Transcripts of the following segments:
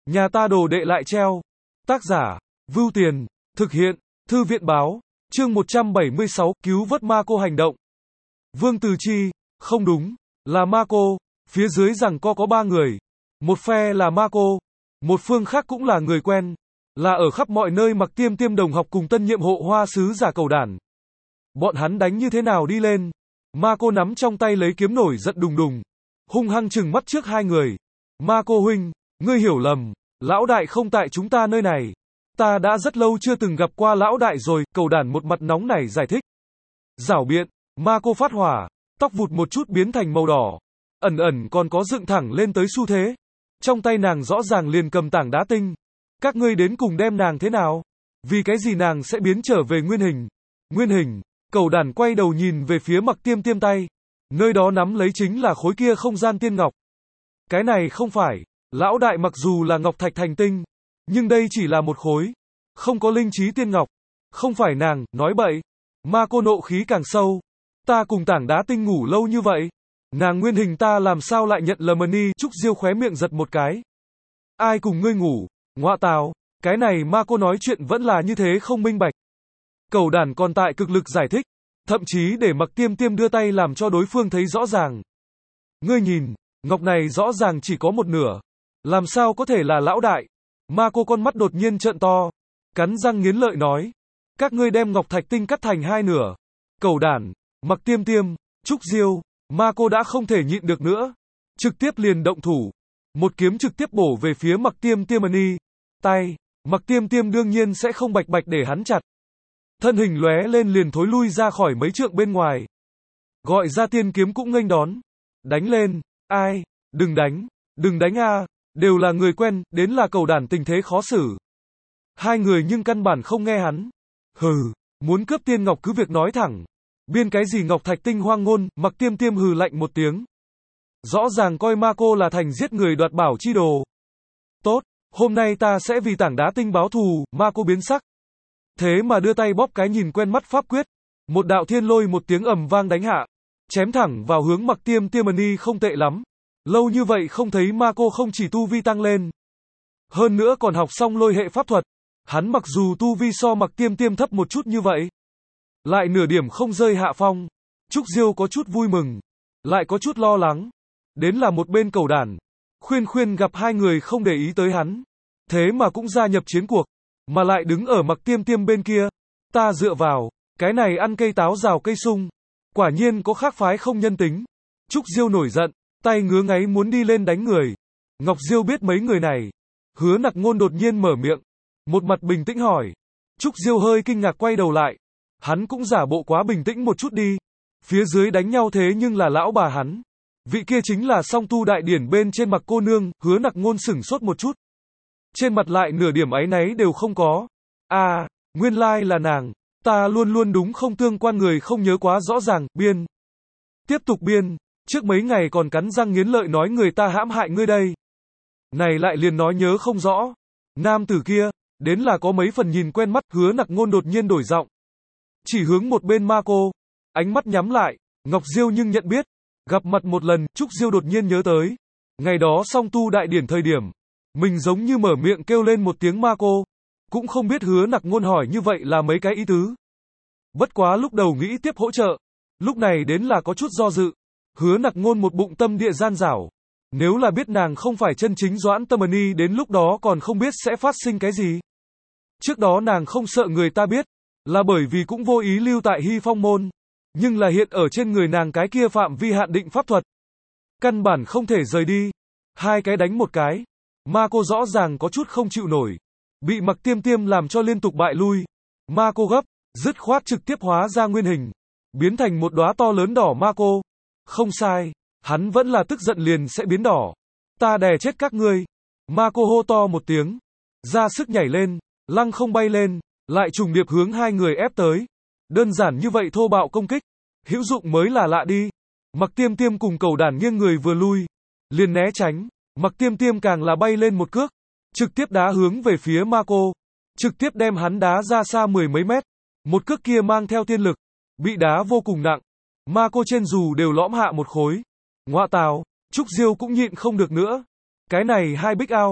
Nhà ta đồ đệ lại treo. Tác giả, Vưu Tiền, thực hiện, Thư viện báo, chương 176, cứu vớt Mako hành động. Vương Từ Chi, không đúng, là Mako, phía dưới giằng co có 3 người. Một phe là Mako, một phương khác cũng là người quen, là ở khắp mọi nơi Mặc Tiêm Tiêm đồng học cùng tân nhiệm hộ hoa sứ giả Cầu Đản. Bọn hắn đánh như thế nào đi lên? Mako nắm trong tay lấy kiếm nổi giận đùng đùng, hung hăng trừng mắt trước hai người. Mako huynh, ngươi hiểu lầm, lão đại không tại chúng ta nơi này. Ta đã rất lâu chưa từng gặp qua lão đại rồi, Cầu Đản một mặt nóng nảy giải thích. Giảo biện, Mako phát hỏa, tóc vụt một chút biến thành màu đỏ, ẩn ẩn còn có dựng thẳng lên tới xu thế. Trong tay nàng rõ ràng liền cầm tảng đá tinh. Các ngươi đến cùng đem nàng thế nào? Vì cái gì nàng sẽ biến trở về nguyên hình? Nguyên hình, Cầu Đản quay đầu nhìn về phía Mặc Tiêm Tiêm tay. Nơi đó nắm lấy chính là khối kia không gian tiên ngọc. Cái này không phải, lão đại mặc dù là ngọc thạch thành tinh, nhưng đây chỉ là một khối, không có linh trí tiên ngọc. Không phải nàng, nói bậy. Mako nộ khí càng sâu. Ta cùng tảng đá tinh ngủ lâu như vậy, nàng nguyên hình ta làm sao lại nhận lầm đi? Trúc Diêu khóe miệng giật một cái. Ai cùng ngươi ngủ? Ngoạ tào, cái này Mako nói chuyện vẫn là như thế không minh bạch. Cầu Đản còn tại cực lực giải thích, thậm chí để Mặc Tiêm Tiêm đưa tay làm cho đối phương thấy rõ ràng. Ngươi nhìn, ngọc này rõ ràng chỉ có một nửa, làm sao có thể là lão đại? Mako con mắt đột nhiên trợn to, cắn răng nghiến lợi nói, các ngươi đem ngọc thạch tinh cắt thành hai nửa. Cầu Đản, Mặc Tiêm Tiêm, Trúc Diêu, Mako đã không thể nhịn được nữa, trực tiếp liền động thủ, một kiếm trực tiếp bổ về phía Mặc Tiêm Tiêm tay. Mặc Tiêm Tiêm đương nhiên sẽ không bạch bạch để hắn chặt, thân hình lóe lên liền thối lui ra khỏi mấy trượng bên ngoài. Gọi ra tiên kiếm cũng nghênh đón, đánh lên. Ai, đừng đánh a, đều là người quen, đến là Cầu Đản tình thế khó xử. Hai người nhưng căn bản không nghe hắn. Hừ, muốn cướp tiên ngọc cứ việc nói thẳng, biên cái gì ngọc thạch tinh hoang ngôn? Mặc Tiêm Tiêm hừ lạnh một tiếng. Rõ ràng coi Mako là thành giết người đoạt bảo chi đồ. Tốt, hôm nay ta sẽ vì tảng đá tinh báo thù. Mako biến sắc, thế mà đưa tay bóp cái nhìn quen mắt pháp quyết, một đạo thiên lôi một tiếng ầm vang đánh hạ, chém thẳng vào hướng Mặc Tiêm Tiêm. Không tệ lắm, lâu như vậy không thấy Mako không chỉ tu vi tăng lên, hơn nữa còn học xong lôi hệ pháp thuật. Hắn mặc dù tu vi so Mặc Tiêm Tiêm thấp một chút như vậy, lại nửa điểm không rơi hạ phong. Trúc Diêu có chút vui mừng, lại có chút lo lắng. Đến là một bên Cầu Đản, khuyên gặp hai người không để ý tới hắn, thế mà cũng gia nhập chiến cuộc, mà lại đứng ở Mặc Tiêm Tiêm bên kia. Ta dựa vào, cái này ăn cây táo rào cây sung, quả nhiên có khác phái không nhân tính. Trúc Diêu nổi giận, tay ngứa ngáy muốn đi lên đánh người. Ngọc Diêu biết mấy người này. Hứa Nặc Ngôn đột nhiên mở miệng, một mặt bình tĩnh hỏi. Trúc Diêu hơi kinh ngạc quay đầu lại, hắn cũng giả bộ quá bình tĩnh một chút đi. Phía dưới đánh nhau thế nhưng là lão bà hắn, vị kia chính là song tu đại điển bên trên Mặc cô nương. Hứa Nặc Ngôn sửng sốt một chút, trên mặt lại nửa điểm áy náy đều không có. À, nguyên lai là nàng, ta luôn đúng không tương quan người không nhớ quá rõ ràng. Biên, tiếp tục biên, trước mấy ngày còn cắn răng nghiến lợi nói người ta hãm hại ngươi đây, này lại liền nói nhớ không rõ. Nam tử kia, đến là có mấy phần nhìn quen mắt. Hứa Nặc Ngôn đột nhiên đổi giọng, chỉ hướng một bên Mako, ánh mắt nhắm lại. Ngọc Diêu nhưng nhận biết, gặp mặt một lần. Trúc Diêu đột nhiên nhớ tới, ngày đó song tu đại điển thời điểm, mình giống như mở miệng kêu lên một tiếng Mako, cũng không biết Hứa Nặc Ngôn hỏi như vậy là mấy cái ý tứ. Bất quá lúc đầu nghĩ tiếp hỗ trợ, lúc này đến là có chút do dự. Hứa Nặc Ngôn một bụng tâm địa gian dảo, nếu là biết nàng không phải chân chính Doãn Tâm đến lúc đó còn không biết sẽ phát sinh cái gì. Trước đó nàng không sợ người ta biết, là bởi vì cũng vô ý lưu tại Hy Phong môn, nhưng là hiện ở trên người nàng cái kia phạm vi hạn định pháp thuật, căn bản không thể rời đi. Hai cái đánh một cái, Mako rõ ràng có chút không chịu nổi, bị Mặc Tiêm Tiêm làm cho liên tục bại lui. Mako gấp, dứt khoát trực tiếp hóa ra nguyên hình, biến thành một đóa to lớn đỏ Mako. Không sai, hắn vẫn là tức giận liền sẽ biến đỏ. Ta đè chết các ngươi. Mako hô to một tiếng, ra sức nhảy lên, lăng không bay lên, lại trùng điệp hướng hai người ép tới. Đơn giản như vậy thô bạo công kích, hữu dụng mới là lạ đi. Mặc Tiêm Tiêm cùng Cầu Đản nghiêng người vừa lui, liền né tránh. Mặc Tiêm Tiêm càng là bay lên một cước, trực tiếp đá hướng về phía Mako, trực tiếp đem hắn đá ra xa 10 mấy mét. Một cước kia mang theo tiên lực, bị đá vô cùng nặng. Mako trên dù đều lõm hạ một khối. Ngoạ tào, Trúc Diêu cũng nhịn không được nữa. Cái này hai bích ao,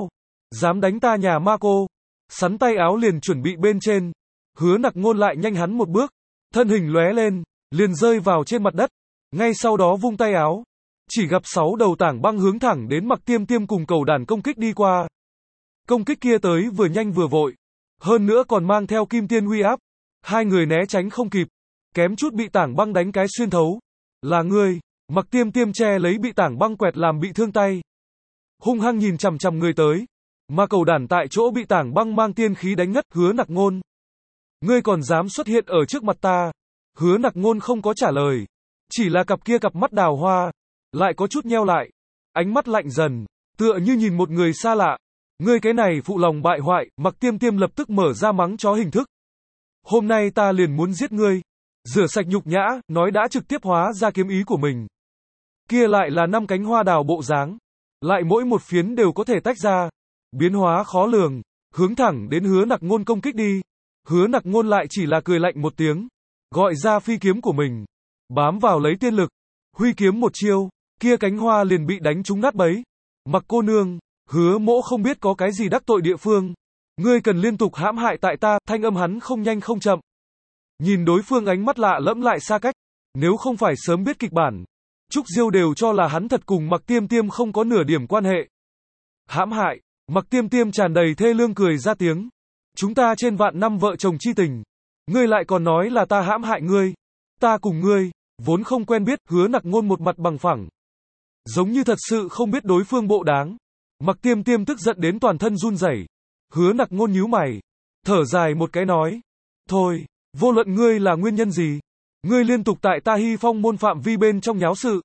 Dám đánh ta nhà Marco. Sắn tay áo liền chuẩn bị bên trên. Hứa Nặc Ngôn lại nhanh hắn một bước. Thân hình lóe lên, liền rơi vào trên mặt đất. Ngay sau đó vung tay áo. Chỉ gặp 6 đầu tảng băng hướng thẳng đến Mặc Tiêm Tiêm cùng cầu đàn công kích đi qua. Công kích kia tới vừa nhanh vừa vội. Hơn nữa còn mang theo kim tiên uy áp. Hai người né tránh không kịp. Kém chút bị tảng băng đánh cái xuyên thấu. Là ngươi. Mặc Tiêm Tiêm che lấy bị tảng băng quẹt làm bị thương tay. Hung hăng nhìn chằm chằm người tới. Mà cầu đàn tại chỗ bị tảng băng mang tiên khí đánh ngất. Hứa Nặc Ngôn. Ngươi còn dám xuất hiện ở trước mặt ta. Hứa Nặc Ngôn không có trả lời. Chỉ là cặp mắt đào hoa. Lại có chút nheo lại. Ánh mắt lạnh dần. Tựa như nhìn một người xa lạ. Ngươi cái này phụ lòng bại hoại. Mặc Tiêm Tiêm lập tức mở ra mắng chó hình thức. Hôm nay ta liền muốn giết ngươi. Rửa sạch nhục nhã, nói đã trực tiếp hóa ra kiếm ý của mình. Kia lại là 5 cánh hoa đào bộ dáng. Lại mỗi một phiến đều có thể tách ra. Biến hóa khó lường. Hướng thẳng đến Hứa Nặc Ngôn công kích đi. Hứa Nặc Ngôn lại chỉ là cười lạnh một tiếng. Gọi ra phi kiếm của mình. Bám vào lấy tiên lực. Huy kiếm một chiêu. Kia cánh hoa liền bị đánh trúng nát bấy. Mặc cô nương. Hứa mỗ không biết có cái gì đắc tội địa phương. Ngươi cần liên tục hãm hại tại ta. Thanh âm hắn không nhanh không chậm. Nhìn đối phương ánh mắt lạ lẫm lại xa cách. Nếu không phải sớm biết kịch bản, Trúc Diêu đều cho là hắn thật cùng Mặc Tiêm Tiêm không có nửa điểm quan hệ. Hãm hại. Mặc Tiêm Tiêm tràn đầy thê lương cười ra tiếng. Chúng ta trên vạn năm vợ chồng chi tình. Ngươi lại còn nói là ta hãm hại ngươi. Ta cùng ngươi, vốn không quen biết. Hứa Nặc Ngôn một mặt bằng phẳng. Giống như thật sự không biết đối phương bộ đáng. Mặc Tiêm Tiêm tức giận đến toàn thân run rẩy. Hứa Nặc Ngôn nhíu mày. Thở dài một cái nói. Thôi, vô luận ngươi là nguyên nhân gì. Ngươi liên tục tại ta Hy Phong môn phạm vi bên trong nháo sự.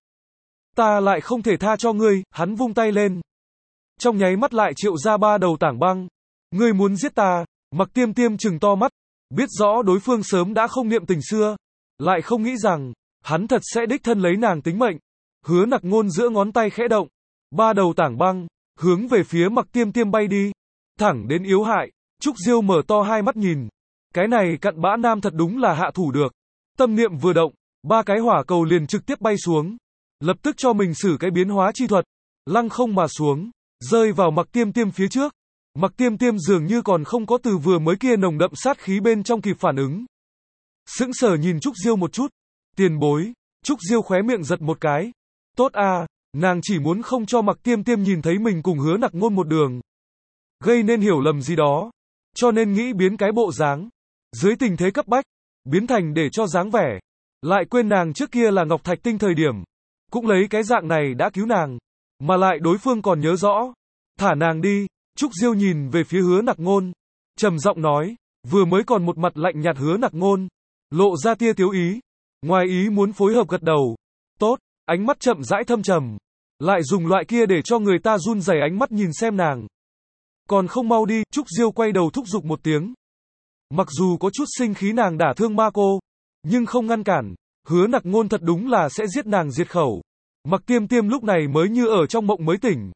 Ta lại không thể tha cho ngươi. Hắn vung tay lên. Trong nháy mắt lại triệu ra 3 đầu tảng băng. Ngươi muốn giết ta. Mặc Tiêm Tiêm trừng to mắt. Biết rõ đối phương sớm đã không niệm tình xưa. Lại không nghĩ rằng, hắn thật sẽ đích thân lấy nàng tính mệnh. Hứa Nặc Ngôn giữa ngón tay khẽ động. 3 đầu tảng băng, hướng về phía Mặc Tiêm Tiêm bay đi. Thẳng đến yếu hại. Trúc Diêu mở to hai mắt nhìn. Cái này cặn bã nam thật đúng là hạ thủ được. Tâm niệm vừa động, 3 cái hỏa cầu liền trực tiếp bay xuống. Lập tức cho mình sử cái biến hóa chi thuật. Lăng không mà xuống, rơi vào Mặc Tiêm Tiêm phía trước. Mặc Tiêm Tiêm dường như còn không có từ vừa mới kia nồng đậm sát khí bên trong kịp phản ứng. Sững sờ nhìn Trúc Diêu một chút. Tiền bối. Trúc Diêu khóe miệng giật một cái. Tốt à, nàng chỉ muốn không cho Mặc Tiêm Tiêm nhìn thấy mình cùng Hứa Nặc Ngôn một đường. Gây nên hiểu lầm gì đó. Cho nên nghĩ biến cái bộ dáng. Dưới tình thế cấp bách, biến thành để cho dáng vẻ. Lại quên nàng trước kia là Ngọc Thạch Tinh thời điểm. Cũng lấy cái dạng này đã cứu nàng. Mà lại đối phương còn nhớ rõ. Thả nàng đi. Trúc Diêu nhìn về phía Hứa Nặc Ngôn. Trầm giọng nói. Vừa mới còn một mặt lạnh nhạt Hứa Nặc Ngôn. Lộ ra tia tiếu ý. Ngoài ý muốn phối hợp gật đầu. Tốt. Ánh mắt chậm rãi thâm trầm. Lại dùng loại kia để cho người ta run rẩy ánh mắt nhìn xem nàng. Còn không mau đi. Trúc Diêu quay đầu thúc giục một tiếng. Mặc dù có chút sinh khí nàng đả thương Marco, nhưng không ngăn cản. Hứa Nặc Ngôn thật đúng là sẽ giết nàng diệt khẩu. Mặc Tiêm Tiêm lúc này mới như ở trong mộng mới tỉnh.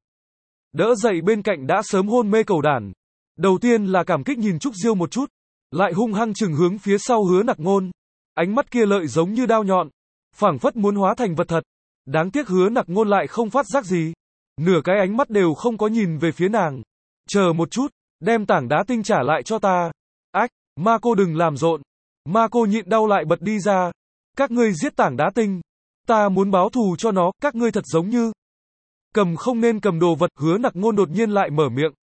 Đỡ dậy bên cạnh đã sớm hôn mê cầu đàn. Đầu tiên là cảm kích nhìn Trúc Diêu một chút. Lại hung hăng chừng hướng phía sau Hứa Nặc Ngôn. Ánh mắt kia lợi giống như đao nhọn. Phảng phất muốn hóa thành vật thật. Đáng tiếc Hứa Nặc Ngôn lại không phát giác gì. Nửa cái ánh mắt đều không có nhìn về phía nàng. Chờ một chút, đem tảng đá tinh trả lại cho ta. Ách, Marco đừng làm rộn. Marco nhịn đau lại bật đi ra. Các ngươi giết tảng đá tinh. Ta muốn báo thù cho nó, các ngươi thật giống như cầm không nên cầm đồ vật. Hứa Nặc Ngôn đột nhiên lại mở miệng.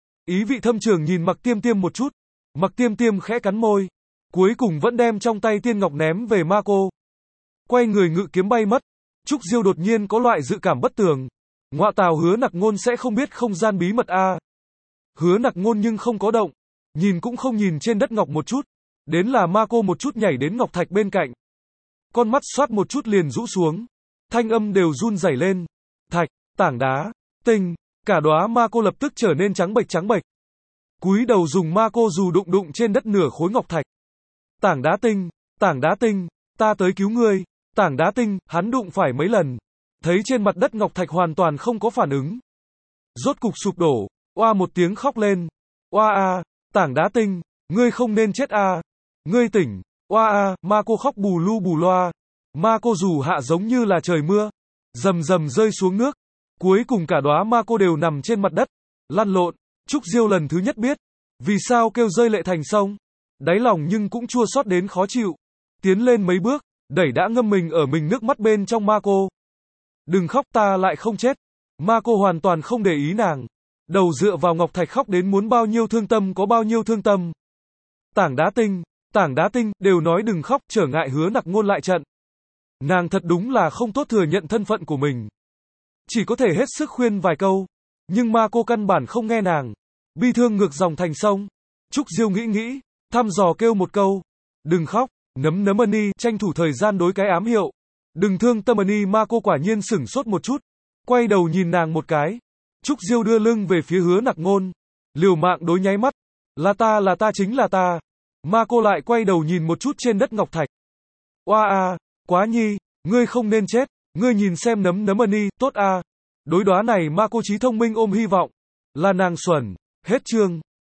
Ý vị thâm trường nhìn Mặc Tiêm Tiêm một chút. Mặc Tiêm Tiêm khẽ cắn môi. Cuối cùng vẫn đem trong tay tiên ngọc ném về Marco. Quay người ngự kiếm bay mất. Trúc Diêu đột nhiên có loại dự cảm bất tường. Ngọa tào Hứa Nặc Ngôn sẽ không biết không gian bí mật a. Hứa Nặc Ngôn nhưng không có động. Nhìn cũng không nhìn trên đất ngọc một chút. Đến là Marco một chút nhảy đến ngọc thạch bên cạnh. Con mắt xoát một chút liền rũ xuống. Thanh âm đều run rẩy lên. Thạch, tảng đá, tinh. Cả đóa Marco lập tức trở nên trắng bệch trắng bệch. Cúi đầu dùng Marco dù đụng trên đất nửa khối ngọc thạch. Tảng đá tinh, ta tới cứu ngươi. Tảng đá tinh, hắn đụng phải mấy lần. Thấy trên mặt đất ngọc thạch hoàn toàn không có phản ứng. Rốt cục sụp đổ, oa một tiếng khóc lên. Oa a, tảng đá tinh, ngươi không nên chết a. Ngươi tỉnh, oa a, Marco khóc bù lu bù loa. Marco dù hạ giống như là trời mưa. Rầm rầm rơi xuống nước. Cuối cùng cả đóa Marco đều nằm trên mặt đất. Lăn lộn, Trúc Diêu lần thứ nhất biết, vì sao kêu rơi lệ thành sông. Đáy lòng nhưng cũng chua xót đến khó chịu. Tiến lên mấy bước, đẩy đã ngâm mình ở mình nước mắt bên trong Marco. Đừng khóc, ta lại không chết. Marco hoàn toàn không để ý nàng. Đầu dựa vào ngọc thạch khóc đến muốn bao nhiêu thương tâm có bao nhiêu thương tâm. Tảng đá tinh, đều nói đừng khóc, trở ngại Hứa Nặc Ngôn lại trận. Nàng thật đúng là không tốt thừa nhận thân phận của mình. Chỉ có thể hết sức khuyên vài câu. Nhưng Marco căn bản không nghe nàng. Bi thương ngược dòng thành sông. Trúc Diêu nghĩ, thăm dò kêu một câu. Đừng khóc, nấm Ani, tranh thủ thời gian đối cái ám hiệu. Đừng thương tâm Ani. Marco quả nhiên sửng sốt một chút. Quay đầu nhìn nàng một cái. Trúc Diêu đưa lưng về phía Hứa Nặc Ngôn. Liều mạng đối nháy mắt. Là ta chính là ta. Marco lại quay đầu nhìn một chút trên đất ngọc thạch. Oa a, quá nhi, ngươi không nên chết. Ngươi nhìn xem nấm Ani, tốt a. Đối đóa này Marco trí thông minh ôm hy vọng. Là nàng xuẩn. Hết chương.